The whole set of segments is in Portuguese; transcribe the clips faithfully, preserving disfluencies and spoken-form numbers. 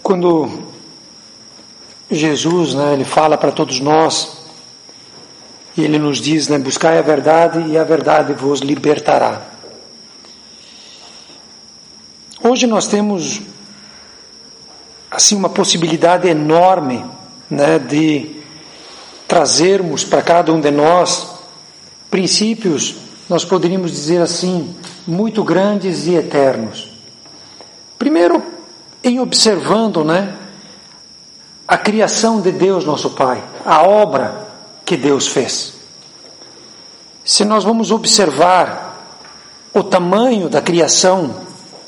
Quando Jesus, né, ele fala para todos nós, e ele nos diz, né, buscai a verdade e a verdade vos libertará. Hoje nós temos assim uma possibilidade enorme, né, de trazermos para cada um de nós princípios, nós poderíamos dizer assim, muito grandes e eternos. Primeiro, em observando, né, a criação de Deus, nosso Pai, a obra que Deus fez. Se nós vamos observar o tamanho da criação,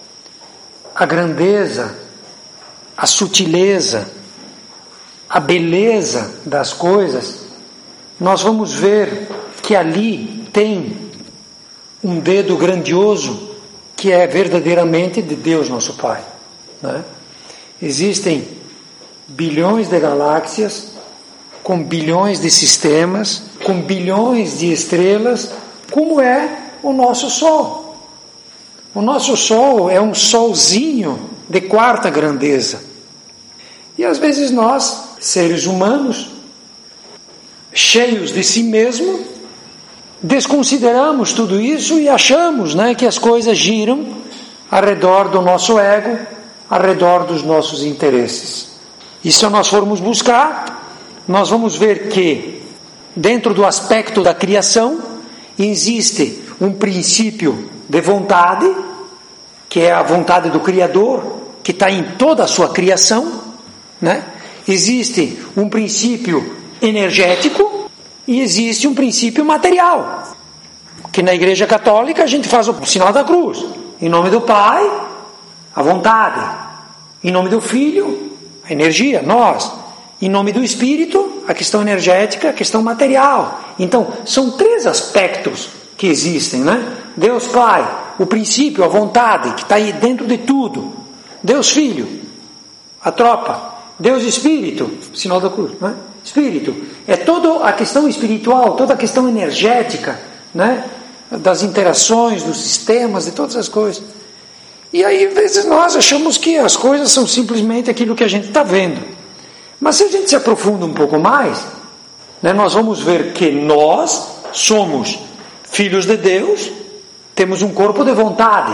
a grandeza, a sutileza, a beleza das coisas, nós vamos ver que ali tem um dedo grandioso que é verdadeiramente de Deus, nosso Pai, né? Existem bilhões de galáxias, com bilhões de sistemas, com bilhões de estrelas, como é o nosso Sol. O nosso Sol é um solzinho de quarta grandeza. E às vezes nós, seres humanos, cheios de si mesmo, desconsideramos tudo isso e achamos, né, que as coisas giram ao redor do nosso ego, ao redor dos nossos interesses. E se nós formos buscar, nós vamos ver que, dentro do aspecto da criação, existe um princípio de vontade, que é a vontade do Criador, que está em toda a sua criação, né? Existe um princípio energético e existe um princípio material, que na Igreja Católica a gente faz o sinal da cruz, em nome do Pai, a vontade, em nome do Filho, a energia, nós, em nome do Espírito, a questão energética, a questão material. Então, são três aspectos que existem, né? Deus Pai, o princípio, a vontade, que está aí dentro de tudo. Deus Filho, a tropa. Deus Espírito, sinal da cruz, né? Espírito, é toda a questão espiritual, toda a questão energética, né? Das interações, dos sistemas, de todas as coisas. E aí, às vezes, nós achamos que as coisas são simplesmente aquilo que a gente está vendo. Mas se a gente se aprofunda um pouco mais, né, nós vamos ver que nós somos filhos de Deus, temos um corpo de vontade.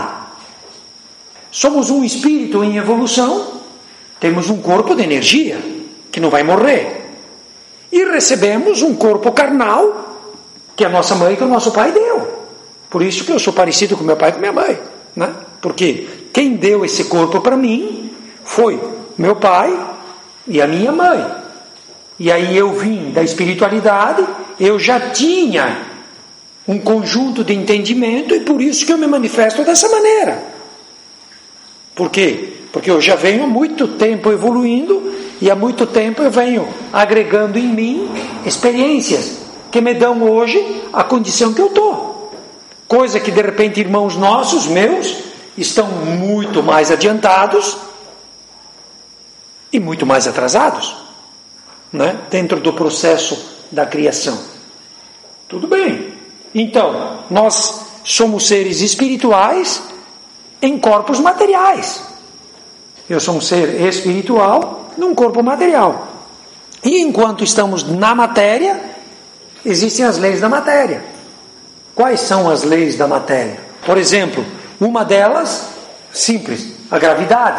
Somos um espírito em evolução, temos um corpo de energia, que não vai morrer. E recebemos um corpo carnal, que a nossa mãe e que o nosso pai deu. Por isso que eu sou parecido com meu pai e com minha mãe, né? Porque quem deu esse corpo para mim foi meu pai e a minha mãe. E aí eu vim da espiritualidade, eu já tinha um conjunto de entendimento e por isso que eu me manifesto dessa maneira. Por quê? Porque eu já venho há muito tempo evoluindo e há muito tempo eu venho agregando em mim experiências que me dão hoje a condição que eu estou. Coisa que de repente irmãos nossos, meus, estão muito mais adiantados e muito mais atrasados, né? Dentro do processo da criação. Tudo bem. Então, nós somos seres espirituais em corpos materiais. Eu sou um ser espiritual num corpo material. E enquanto estamos na matéria, existem as leis da matéria. Quais são as leis da matéria? Por exemplo, uma delas, simples, a gravidade.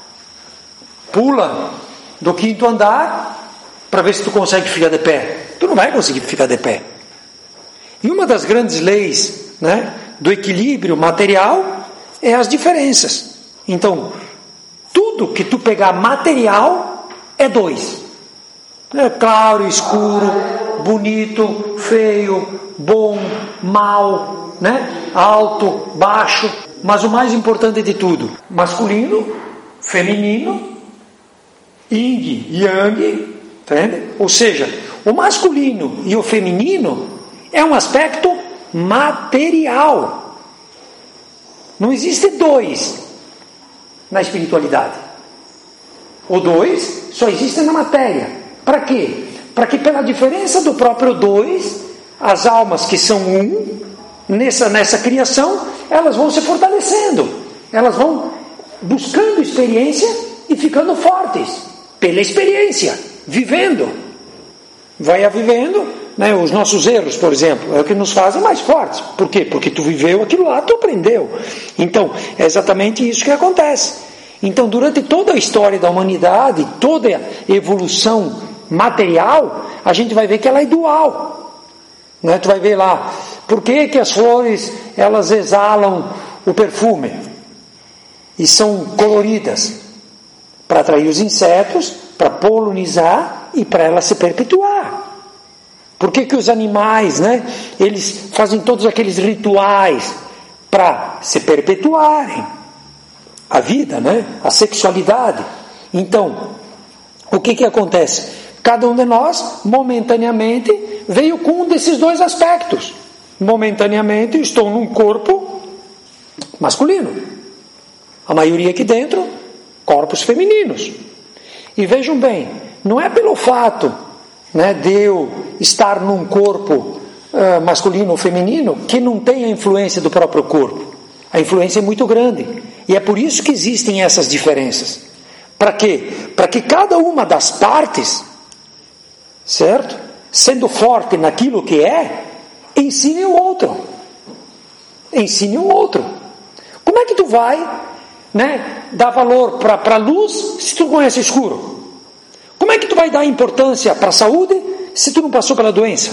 Pula do quinto andar para ver se tu consegue ficar de pé. Tu não vai conseguir ficar de pé. E uma das grandes leis, né, do equilíbrio material é as diferenças. Então, tudo que tu pegar material é dois. É claro, escuro, bonito, feio, bom, mal, né? Alto, baixo. Mas o mais importante de tudo, masculino, feminino, yin, yang, entende? Ou seja, o masculino e o feminino é um aspecto material. Não existe dois na espiritualidade. O dois só existe na matéria. Para quê? Para que pela diferença do próprio dois, as almas que são um, nessa, nessa criação, elas vão se fortalecendo. Elas vão buscando experiência e ficando fortes, pela experiência, vivendo. Vai vivendo, né? Os nossos erros, por exemplo, é o que nos fazem mais fortes. Por quê? Porque tu viveu aquilo lá, tu aprendeu. Então, é exatamente isso que acontece. Então, durante toda a história da humanidade, toda a evolução material, a gente vai ver que ela é dual. Né? Tu vai ver lá, por que que as flores, elas exalam o perfume? E são coloridas? Para atrair os insetos, para polinizar e para ela se perpetuar. Por que que os animais, né, eles fazem todos aqueles rituais para se perpetuarem? A vida, né, a sexualidade. Então, o que que acontece? Cada um de nós, momentaneamente, veio com um desses dois aspectos. Momentaneamente, estou num corpo masculino. A maioria aqui dentro, corpos femininos. E vejam bem, não é pelo fato, né, de eu estar num corpo uh, masculino ou feminino que não tem a influência do próprio corpo. A influência é muito grande. E é por isso que existem essas diferenças. Para quê? Para que cada uma das partes, certo? Sendo forte naquilo que é, ensine o outro. Ensine o outro. Como é que tu vai, né, dar valor para a luz se tu conhece o escuro? Como é que tu vai dar importância para a saúde se tu não passou pela doença?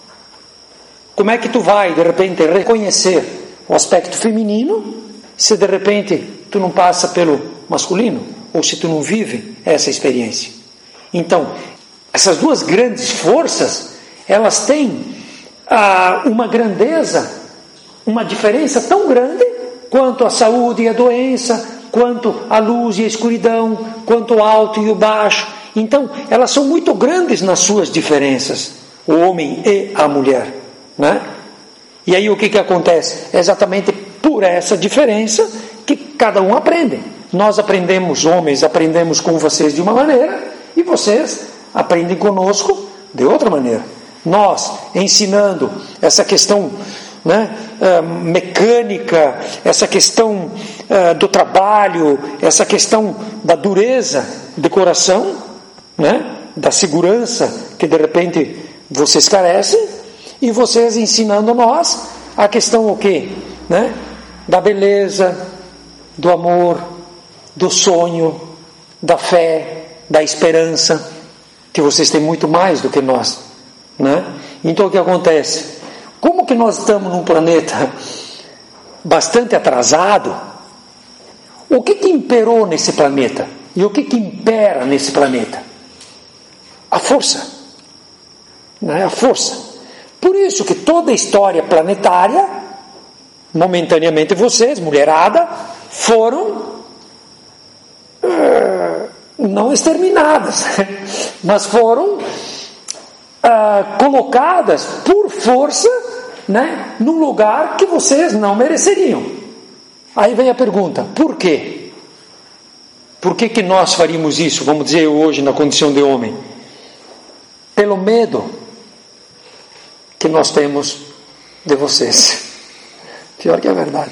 Como é que tu vai, de repente, reconhecer o aspecto feminino se de repente tu não passa pelo masculino? Ou se tu não vive essa experiência? Então, essas duas grandes forças, elas têm ah, uma grandeza, uma diferença tão grande quanto a saúde e a doença, quanto a luz e a escuridão, quanto o alto e o baixo. Então, elas são muito grandes nas suas diferenças, o homem e a mulher, né? E aí o que que acontece? É exatamente por essa diferença que cada um aprende. Nós aprendemos, homens, aprendemos com vocês de uma maneira, e vocês aprendem conosco de outra maneira. Nós, ensinando essa questão, né, uh, mecânica, essa questão uh, do trabalho, essa questão da dureza de coração, né, da segurança que de repente vocês carecem, e vocês ensinando nós a questão o quê? Né, da beleza, do amor, do sonho, da fé, da esperança, que vocês têm muito mais do que nós, né? Então o que acontece? Como que nós estamos num planeta bastante atrasado, o que que imperou nesse planeta? E o que que impera nesse planeta? A força, né? A força. Por isso que toda a história planetária, momentaneamente vocês, mulherada, foram uh, não exterminadas, mas foram uh, colocadas por força, né, num lugar que vocês não mereceriam. Aí vem a pergunta, por quê? Por que que nós faríamos isso, vamos dizer hoje, na condição de homem? Pelo medo que nós temos de vocês. Pior que a verdade.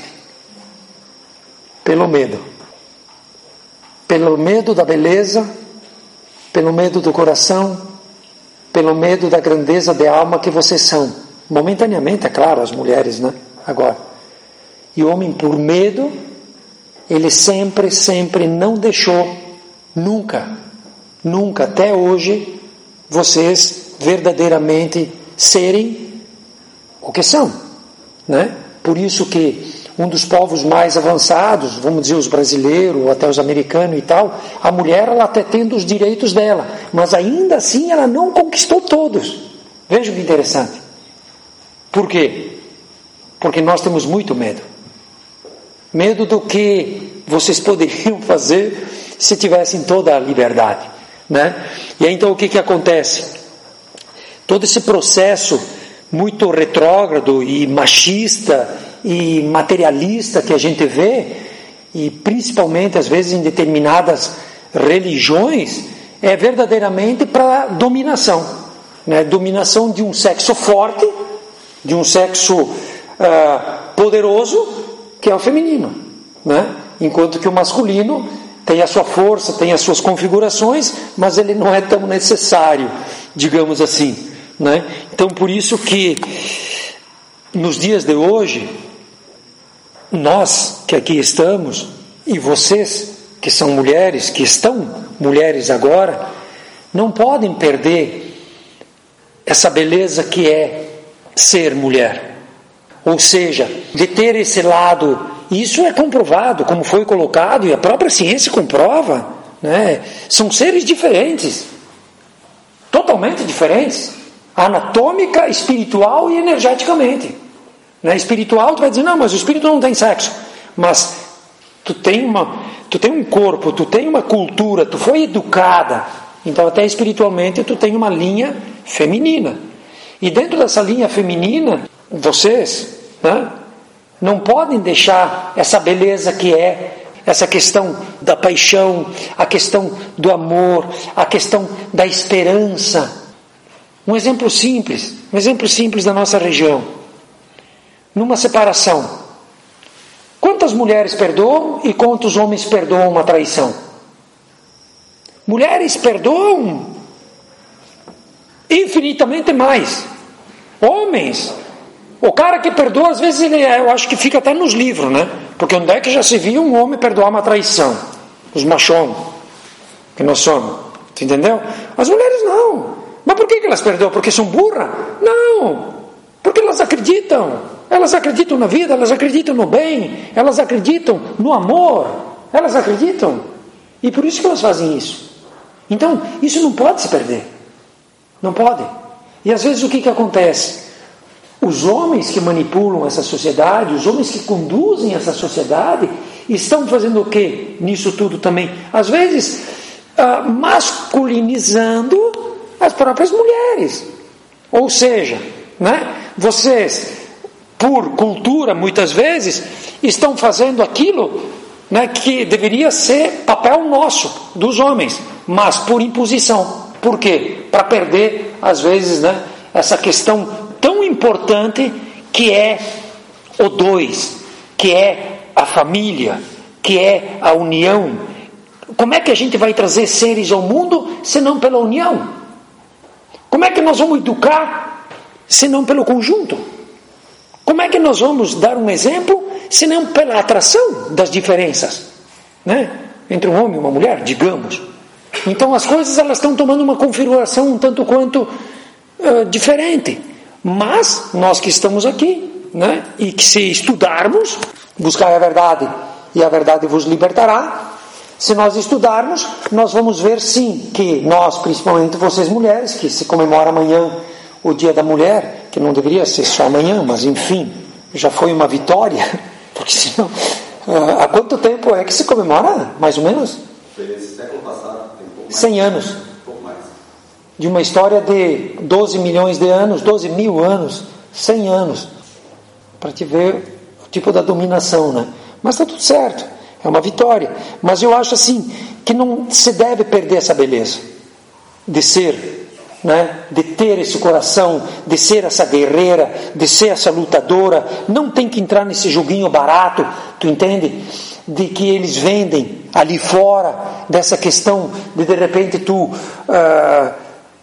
Pelo medo. Pelo medo da beleza, pelo medo do coração, pelo medo da grandeza de alma que vocês são. Momentaneamente, é claro, as mulheres, né? Agora. E o homem, por medo, ele sempre, sempre não deixou, nunca, nunca, até hoje, vocês verdadeiramente serem o que são, né? Por isso que um dos povos mais avançados, vamos dizer os brasileiros, ou até os americanos e tal, a mulher ela até tem os direitos dela, mas ainda assim ela não conquistou todos. Vejam que interessante. Por quê? Porque nós temos muito medo. Medo do que vocês poderiam fazer se tivessem toda a liberdade, né? E aí, então o que que acontece? Todo esse processo muito retrógrado e machista e materialista que a gente vê, e principalmente às vezes em determinadas religiões, é verdadeiramente para dominação, né? Dominação de um sexo forte, de um sexo uh, poderoso, que é o feminino, né? Enquanto que o masculino tem a sua força, tem as suas configurações, mas ele não é tão necessário, digamos assim, né? Então, por isso que nos dias de hoje, nós que aqui estamos, e vocês que são mulheres, que estão mulheres agora, não podem perder essa beleza que é ser mulher. Ou seja, de ter esse lado, isso é comprovado, como foi colocado, e a própria ciência comprova, né? São seres diferentes, totalmente diferentes, anatômica, espiritual e energeticamente. Né? Espiritual, tu vai dizer, não, mas o espírito não tem sexo. Mas tu tem, uma, tu tem um corpo, tu tem uma cultura, tu foi educada. Então até espiritualmente tu tem uma linha feminina. E dentro dessa linha feminina, vocês, né, não podem deixar essa beleza que é essa questão da paixão, a questão do amor, a questão da esperança. Um exemplo simples, um exemplo simples da nossa região. Numa separação, quantas mulheres perdoam e quantos homens perdoam uma traição? Mulheres perdoam infinitamente mais. Homens, o cara que perdoa, às vezes, ele, eu acho que fica até nos livros, né? Porque onde é que já se viu um homem perdoar uma traição? Os machões, que nós somos, tu entendeu? As mulheres não. Mas por que elas perdoam? Porque são burras? Não, porque elas acreditam. Elas acreditam na vida, elas acreditam no bem, elas acreditam no amor, elas acreditam. E por isso que elas fazem isso. Então, isso não pode se perder. Não pode. E às vezes o que, que acontece? Os homens que manipulam essa sociedade, os homens que conduzem essa sociedade, estão fazendo o quê? Nisso tudo também. Às vezes, uh, masculinizando as próprias mulheres. Ou seja, né, vocês, por cultura, muitas vezes, estão fazendo aquilo, né, que deveria ser papel nosso, dos homens, mas por imposição. Por quê? Para perder, às vezes, né, essa questão tão importante que é o dois, que é a família, que é a união. Como é que a gente vai trazer seres ao mundo se não pela união? Como é que nós vamos educar se não pelo conjunto? Como é que nós vamos dar um exemplo se não pela atração das diferenças, né? Entre um homem e uma mulher, digamos. Então as coisas elas estão tomando uma configuração um tanto quanto uh, diferente. Mas nós que estamos aqui, né, e que se estudarmos, buscar a verdade e a verdade vos libertará. Se nós estudarmos, nós vamos ver sim que nós, principalmente vocês mulheres, que se comemora amanhã o Dia da Mulher, que não deveria ser só amanhã, mas enfim, já foi uma vitória, porque senão, uh, há quanto tempo é que se comemora, mais ou menos? Século passado, tem um pouco mais. cem anos. Um pouco mais. De uma história de doze milhões de anos, doze mil anos, cem anos, para te ver o tipo da dominação, né? Mas está tudo certo, é uma vitória. Mas eu acho assim, que não se deve perder essa beleza, de ser, né? De ter esse coração, de ser essa guerreira, de ser essa lutadora. Não tem que entrar nesse joguinho barato, tu entende? De que eles vendem ali fora, dessa questão de de repente tu... Uh,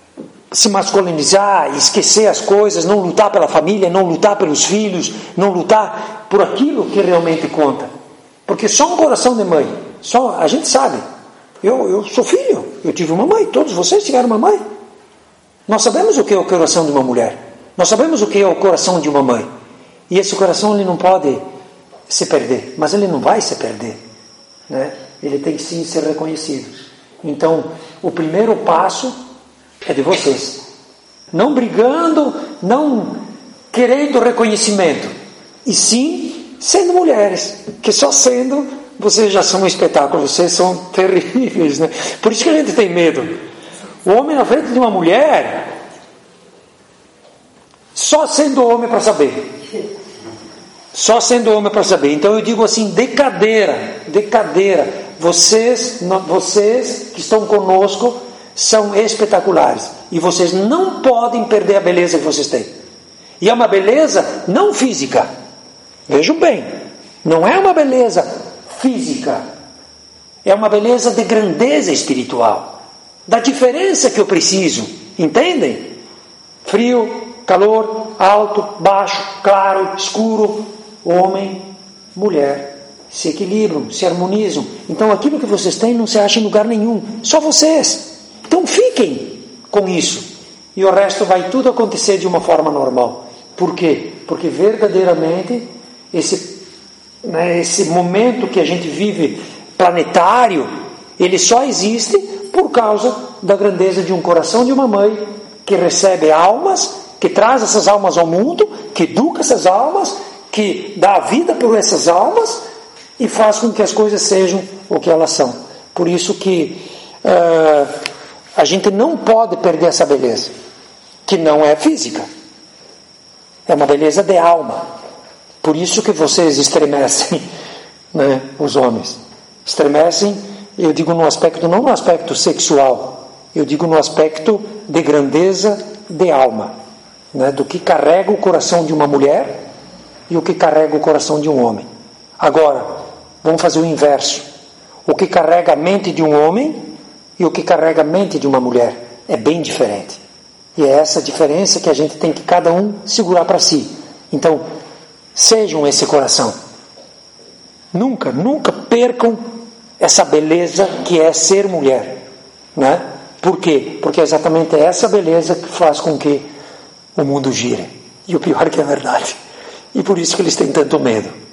se masculinizar, esquecer as coisas, não lutar pela família, não lutar pelos filhos, não lutar por aquilo que realmente conta. Porque só um coração de mãe, só a gente sabe. Eu, eu sou filho, eu tive uma mãe, todos vocês tiveram uma mãe. Nós sabemos o que é o coração de uma mulher, nós sabemos o que é o coração de uma mãe. E esse coração ele não pode se perder, mas ele não vai se perder, né? Ele tem que sim ser reconhecido. Então, o primeiro passo é de vocês, não brigando, não querendo reconhecimento, e sim sendo mulheres, que só sendo vocês já são um espetáculo, vocês são terríveis, né? Por isso que a gente tem medo. O homem na frente de uma mulher, só sendo homem para saber, só sendo homem para saber. Então eu digo assim, de cadeira, de cadeira, vocês, vocês que estão conosco são espetaculares, e vocês não podem perder a beleza que vocês têm. E é uma beleza não física, vejam bem, não é uma beleza física, É uma beleza de grandeza espiritual, da diferença que eu preciso, entendem? Frio, calor, alto, baixo, claro, escuro, homem, mulher, se equilibram, se harmonizam. Então aquilo que vocês têm não se acha em lugar nenhum, só vocês. Então fiquem com isso, e o resto vai tudo acontecer de uma forma normal. Por quê? Porque verdadeiramente esse, né, esse momento que a gente vive planetário, ele só existe por causa da grandeza de um coração de uma mãe que recebe almas, que traz essas almas ao mundo, que educa essas almas, que dá a vida por essas almas e faz com que as coisas sejam o que elas são. Por isso que uh, a gente não pode perder essa beleza, que não é física, é uma beleza de alma. Por isso que vocês estremecem, né, os homens. Estremecem, eu digo no aspecto, não no aspecto sexual, eu digo no aspecto de grandeza de alma, né, do que carrega o coração de uma mulher e o que carrega o coração de um homem. Agora, vamos fazer o inverso. O que carrega a mente de um homem e o que carrega a mente de uma mulher é bem diferente. E é essa diferença que a gente tem que cada um segurar para si. Então, sejam esse coração. Nunca, nunca percam essa beleza que é ser mulher, né? Por quê? Porque é exatamente essa beleza que faz com que o mundo gire. E o pior é que é verdade. E por isso que eles têm tanto medo.